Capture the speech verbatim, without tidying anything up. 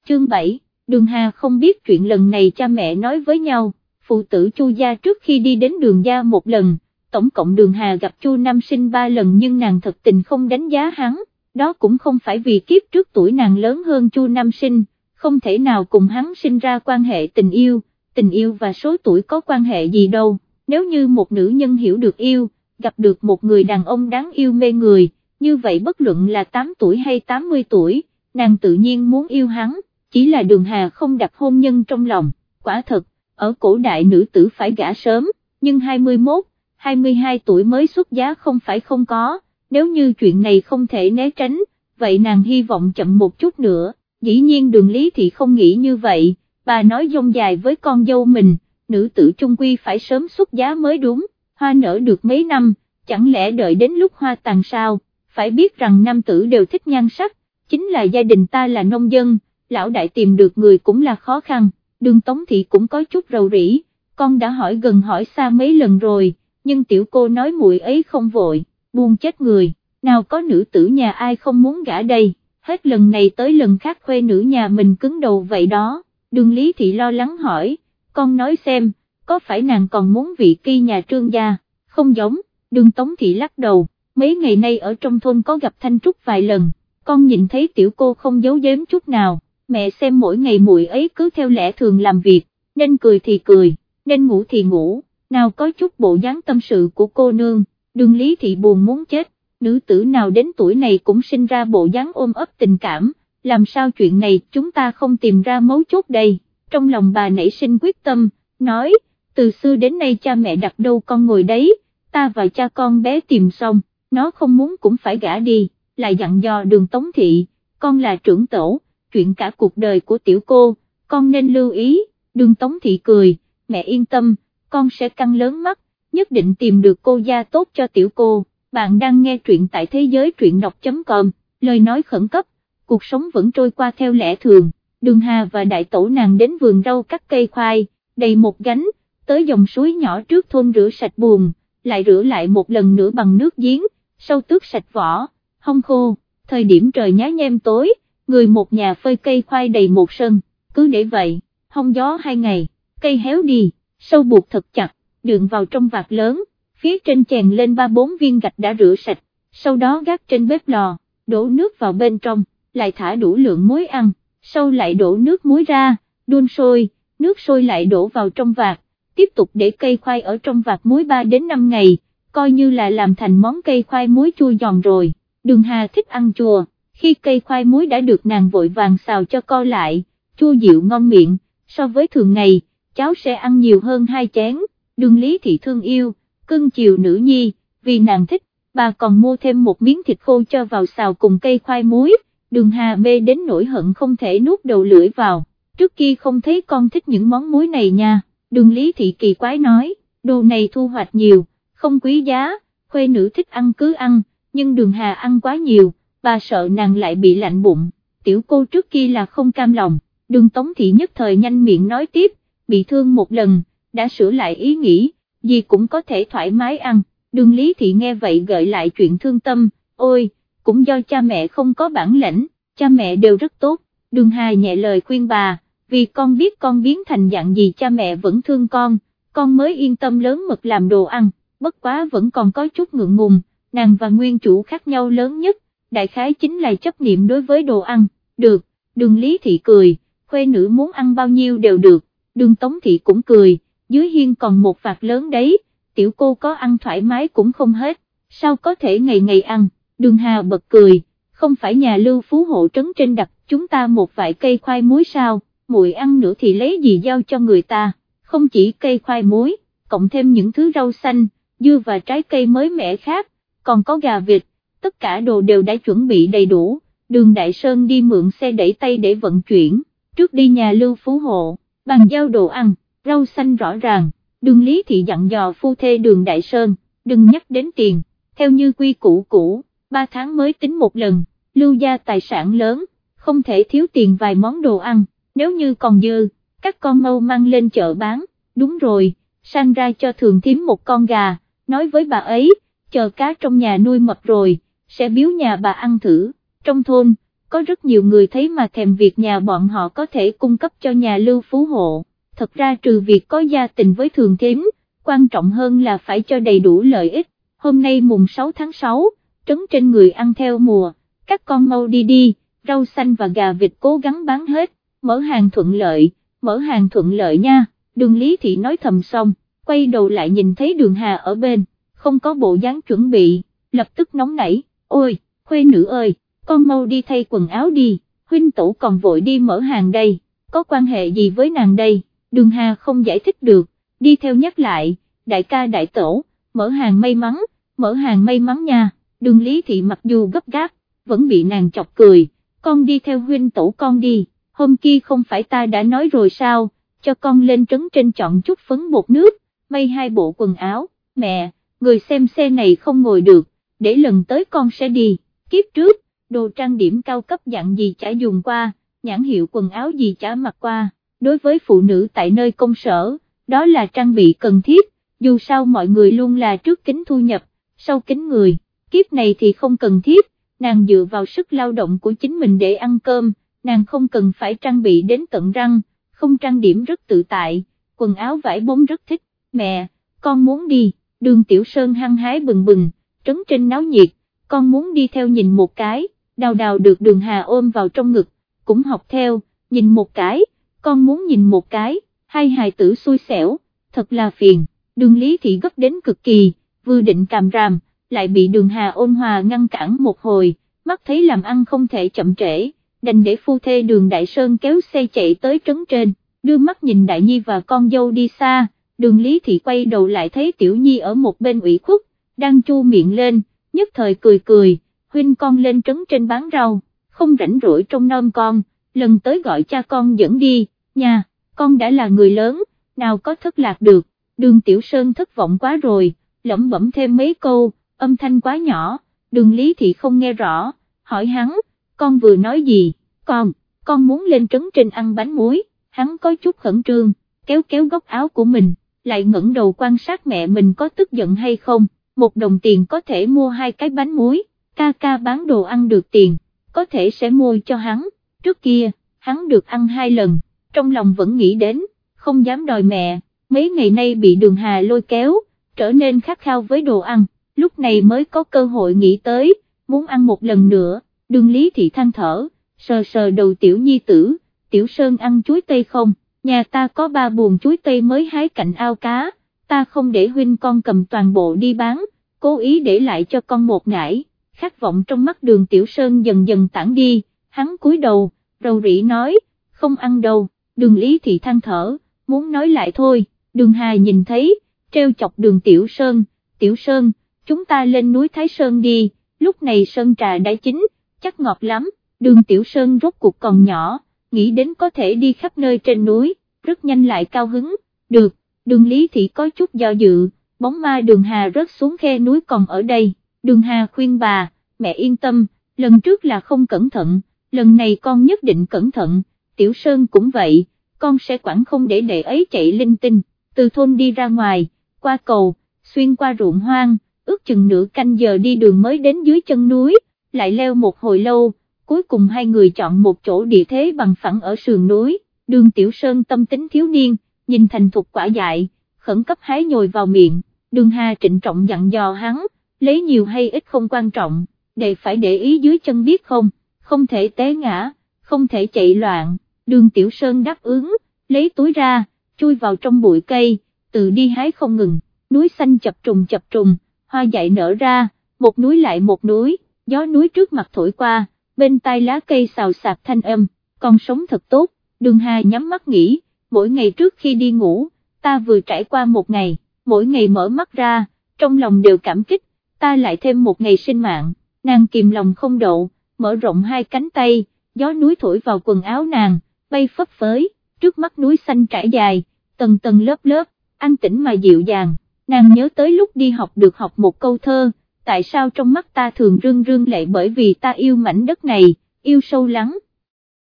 chương bảy, Đường Hà không biết chuyện lần này cha mẹ nói với nhau, phụ tử Chu gia trước khi đi đến Đường gia một lần, tổng cộng Đường Hà gặp Chu Nam Sinh ba lần nhưng nàng thật tình không đánh giá hắn, đó cũng không phải vì kiếp trước tuổi nàng lớn hơn Chu Nam Sinh, không thể nào cùng hắn sinh ra quan hệ tình yêu, tình yêu và số tuổi có quan hệ gì đâu, nếu như một nữ nhân hiểu được yêu, gặp được một người đàn ông đáng yêu mê người, như vậy bất luận là tám tuổi hay tám mươi tuổi, nàng tự nhiên muốn yêu hắn, chỉ là Đường Hà không đặt hôn nhân trong lòng, quả thật, ở cổ đại nữ tử phải gả sớm, nhưng hai mươi mốt, hai mươi hai tuổi mới xuất giá không phải không có, nếu như chuyện này không thể né tránh, vậy nàng hy vọng chậm một chút nữa, dĩ nhiên Đường Lý Thị không nghĩ như vậy, bà nói dông dài với con dâu mình, nữ tử chung quy phải sớm xuất giá mới đúng, hoa nở được mấy năm, chẳng lẽ đợi đến lúc hoa tàn sao, phải biết rằng nam tử đều thích nhan sắc, chính là gia đình ta là nông dân, lão đại tìm được người cũng là khó khăn, Đường Tống Thị cũng có chút rầu rĩ, con đã hỏi gần hỏi xa mấy lần rồi, nhưng tiểu cô nói muội ấy không vội, buồn chết người, nào có nữ tử nhà ai không muốn gả đây, hết lần này tới lần khác khuê nữ nhà mình cứng đầu vậy đó, Đường Lý Thị lo lắng hỏi, con nói xem, có phải nàng còn muốn vị kỳ nhà Trương gia, không giống, Đường Tống Thị lắc đầu, mấy ngày nay ở trong thôn có gặp Thanh Trúc vài lần, con nhìn thấy tiểu cô không giấu giếm chút nào, mẹ xem mỗi ngày muội ấy cứ theo lẽ thường làm việc, nên cười thì cười, nên ngủ thì ngủ, nào có chút bộ dáng tâm sự của cô nương, Đường Lý Thị buồn muốn chết, nữ tử nào đến tuổi này cũng sinh ra bộ dáng ôm ấp tình cảm, làm sao chuyện này chúng ta không tìm ra mấu chốt đây, trong lòng bà nảy sinh quyết tâm, nói, từ xưa đến nay cha mẹ đặt đâu con ngồi đấy, ta và cha con bé tìm xong, nó không muốn cũng phải gả đi, lại dặn dò Đường Tống Thị, con là trưởng tổ, chuyện cả cuộc đời của tiểu cô, con nên lưu ý, Đường Tống Thị cười, mẹ yên tâm, con sẽ căng lớn mắt, nhất định tìm được cô gia tốt cho tiểu cô, bạn đang nghe truyện tại thế giới truyện đọc.com, lời nói khẩn cấp, cuộc sống vẫn trôi qua theo lẽ thường, Đường Hà và đại tổ nàng đến vườn rau cắt cây khoai, đầy một gánh, tới dòng suối nhỏ trước thôn rửa sạch buồng, lại rửa lại một lần nữa bằng nước giếng, sau tước sạch vỏ, hong khô, thời điểm trời nhá nhem tối, người một nhà phơi cây khoai đầy một sân, cứ để vậy, hong gió hai ngày, cây héo đi, sâu buộc thật chặt, đựng vào trong vạt lớn, phía trên chèn lên ba bốn viên gạch đã rửa sạch, sau đó gác trên bếp lò, đổ nước vào bên trong, lại thả đủ lượng muối ăn, sau lại đổ nước muối ra, đun sôi, nước sôi lại đổ vào trong vạt, tiếp tục để cây khoai ở trong vạt muối ba đến năm ngày, coi như là làm thành món cây khoai muối chua giòn rồi. Đường Hà thích ăn chua, khi cây khoai muối đã được nàng vội vàng xào cho co lại, chua dịu ngon miệng, so với thường ngày, cháu sẽ ăn nhiều hơn hai chén. Đường Lý Thị thương yêu, cưng chiều nữ nhi, vì nàng thích, bà còn mua thêm một miếng thịt khô cho vào xào cùng cây khoai muối, Đường Hà mê đến nỗi hận không thể nuốt đầu lưỡi vào, trước kia không thấy con thích những món muối này nha, Đường Lý Thị kỳ quái nói, đồ này thu hoạch nhiều, không quý giá, khuê nữ thích ăn cứ ăn, nhưng Đường Hà ăn quá nhiều, bà sợ nàng lại bị lạnh bụng, tiểu cô trước kia là không cam lòng, Đường Tống Thị nhất thời nhanh miệng nói tiếp, bị thương một lần, đã sửa lại ý nghĩ, gì cũng có thể thoải mái ăn, Đường Lý Thị nghe vậy gợi lại chuyện thương tâm, ôi, cũng do cha mẹ không có bản lĩnh, cha mẹ đều rất tốt, Đường Hà nhẹ lời khuyên bà, vì con biết con biến thành dạng gì cha mẹ vẫn thương con, con mới yên tâm lớn mật làm đồ ăn, bất quá vẫn còn có chút ngượng ngùng, nàng và nguyên chủ khác nhau lớn nhất, đại khái chính là chấp niệm đối với đồ ăn, được, Đường Lý Thị cười, khuê nữ muốn ăn bao nhiêu đều được, Đường Tống Thị cũng cười, dưới hiên còn một vạt lớn đấy, tiểu cô có ăn thoải mái cũng không hết, sao có thể ngày ngày ăn, Đường Hà bật cười, không phải nhà Lưu Phú hộ trấn trên đặt chúng ta một vài cây khoai muối sao, muội ăn nữa thì lấy gì giao cho người ta, không chỉ cây khoai muối, cộng thêm những thứ rau xanh, dưa và trái cây mới mẻ khác, còn có gà vịt, tất cả đồ đều đã chuẩn bị đầy đủ, Đường Đại Sơn đi mượn xe đẩy tay để vận chuyển, trước đi nhà Lưu Phú hộ, bàn giao đồ ăn, rau xanh rõ ràng, Đường Lý Thị dặn dò phu thê Đường Đại Sơn, đừng nhắc đến tiền, theo như quy củ cũ, ba tháng mới tính một lần, Lưu gia tài sản lớn, không thể thiếu tiền vài món đồ ăn, nếu như còn dư, các con mau mang lên chợ bán, đúng rồi, sang ra cho Thường Thím một con gà, nói với bà ấy, chờ cá trong nhà nuôi mập rồi, sẽ biếu nhà bà ăn thử, trong thôn, có rất nhiều người thấy mà thèm việc nhà bọn họ có thể cung cấp cho nhà Lưu Phú Hộ, thật ra trừ việc có gia tình với Thường Thím, quan trọng hơn là phải cho đầy đủ lợi ích. Hôm nay mùng sáu tháng sáu, trấn trên người ăn theo mùa, các con mau đi đi, rau xanh và gà vịt cố gắng bán hết, mở hàng thuận lợi, mở hàng thuận lợi nha. Đường Lý Thị nói thầm xong, quay đầu lại nhìn thấy Đường Hà ở bên, không có bộ dáng chuẩn bị, lập tức nóng nảy, ôi, khuê nữ ơi, con mau đi thay quần áo đi, huynh tẩu còn vội đi mở hàng đây, có quan hệ gì với nàng đây? Đường Hà không giải thích được, đi theo nhắc lại, đại ca đại tẩu, mở hàng may mắn, mở hàng may mắn nha. Đường Lý Thị mặc dù gấp gáp, vẫn bị nàng chọc cười, con đi theo huynh tẩu con đi, hôm kia không phải ta đã nói rồi sao, cho con lên trấn trên chọn chút phấn bột nước, may hai bộ quần áo, mẹ, người xem xe này không ngồi được, để lần tới con sẽ đi, kiếp trước, đồ trang điểm cao cấp dạng gì chả dùng qua, nhãn hiệu quần áo gì chả mặc qua, đối với phụ nữ tại nơi công sở, đó là trang bị cần thiết, dù sao mọi người luôn là trước kính thu nhập, sau kính người, kiếp này thì không cần thiết, nàng dựa vào sức lao động của chính mình để ăn cơm, nàng không cần phải trang bị đến tận răng, không trang điểm rất tự tại, quần áo vải bông rất thích, mẹ, con muốn đi, Đường Tiểu Sơn hăng hái bừng bừng, trấn trên náo nhiệt, con muốn đi theo nhìn một cái, Đào Đào được Đường Hà ôm vào trong ngực, cũng học theo, nhìn một cái, con muốn nhìn một cái, hai hài tử xui xẻo, thật là phiền, Đường Lý Thị gấp đến cực kỳ, vừa định càm ràm, lại bị Đường Hà ôn hòa ngăn cản một hồi, mắt thấy làm ăn không thể chậm trễ, đành để phu thê Đường Đại Sơn kéo xe chạy tới trấn trên, đưa mắt nhìn Đại Nhi và con dâu đi xa, Đường Lý Thị quay đầu lại thấy Tiểu Nhi ở một bên ủy khuất, đang chu miệng lên, nhất thời cười cười, huynh con lên trấn trên bán rau, không rảnh rỗi trông nom con, lần tới gọi cha con dẫn đi, nha, con đã là người lớn, nào có thất lạc được, Đường Tiểu Sơn thất vọng quá rồi, lẩm bẩm thêm mấy câu, âm thanh quá nhỏ, Đường Lý Thị không nghe rõ, hỏi hắn, con vừa nói gì, con, con muốn lên trấn trên ăn bánh muối, hắn có chút khẩn trương, kéo kéo góc áo của mình, lại ngẩng đầu quan sát mẹ mình có tức giận hay không, một đồng tiền có thể mua hai cái bánh muối, ca ca bán đồ ăn được tiền, có thể sẽ mua cho hắn, trước kia, hắn được ăn hai lần, trong lòng vẫn nghĩ đến, không dám đòi mẹ, mấy ngày nay bị Đường Hà lôi kéo, trở nên khát khao với đồ ăn, lúc này mới có cơ hội nghĩ tới, muốn ăn một lần nữa, Đường Lý Thị than thở, sờ sờ đầu Tiểu Nhi tử, Tiểu Sơn ăn chuối tây không, nhà ta có ba buồng chuối tây mới hái cạnh ao cá, ta không để huynh con cầm toàn bộ đi bán, cố ý để lại cho con một nải, khát vọng trong mắt Đường Tiểu Sơn dần dần tản đi, hắn cúi đầu, rầu rĩ nói, không ăn đâu, Đường Lý Thị than thở, muốn nói lại thôi, Đường Hà nhìn thấy, treo chọc Đường Tiểu Sơn, Tiểu Sơn, chúng ta lên núi Thái Sơn đi, lúc này sơn trà đã chín, chắc ngọt lắm, Đường Tiểu Sơn rốt cuộc còn nhỏ, nghĩ đến có thể đi khắp nơi trên núi, rất nhanh lại cao hứng, được, Đường Lý Thị có chút do dự, bóng ma Đường Hà rớt xuống khe núi còn ở đây, Đường Hà khuyên bà, mẹ yên tâm, lần trước là không cẩn thận, lần này con nhất định cẩn thận, Tiểu Sơn cũng vậy, con sẽ quản không để đệ ấy chạy linh tinh, từ thôn đi ra ngoài, qua cầu, xuyên qua ruộng hoang, ước chừng nửa canh giờ đi đường mới đến dưới chân núi, lại leo một hồi lâu, cuối cùng hai người chọn một chỗ địa thế bằng phẳng ở sườn núi, Đường Tiểu Sơn tâm tính thiếu niên, nhìn thành thục quả dại, khẩn cấp hái nhồi vào miệng, Đường Hà trịnh trọng dặn dò hắn, lấy nhiều hay ít không quan trọng, đệ phải để ý dưới chân biết không, không thể té ngã, không thể chạy loạn, Đường Tiểu Sơn đáp ứng, lấy túi ra, chui vào trong bụi cây, tự đi hái không ngừng, núi xanh chập trùng chập trùng, hoa dại nở ra, một núi lại một núi, gió núi trước mặt thổi qua, bên tai lá cây xào xạc thanh âm, còn sống thật tốt, Đường Hà nhắm mắt nghĩ, mỗi ngày trước khi đi ngủ, ta vừa trải qua một ngày, mỗi ngày mở mắt ra, trong lòng đều cảm kích, ta lại thêm một ngày sinh mạng, nàng kìm lòng không đậu, mở rộng hai cánh tay, gió núi thổi vào quần áo nàng, bay phấp phới, trước mắt núi xanh trải dài, tầng tầng lớp lớp, an tĩnh mà dịu dàng, nàng nhớ tới lúc đi học được học một câu thơ, tại sao trong mắt ta thường rưng rưng lệ bởi vì ta yêu mảnh đất này, yêu sâu lắng.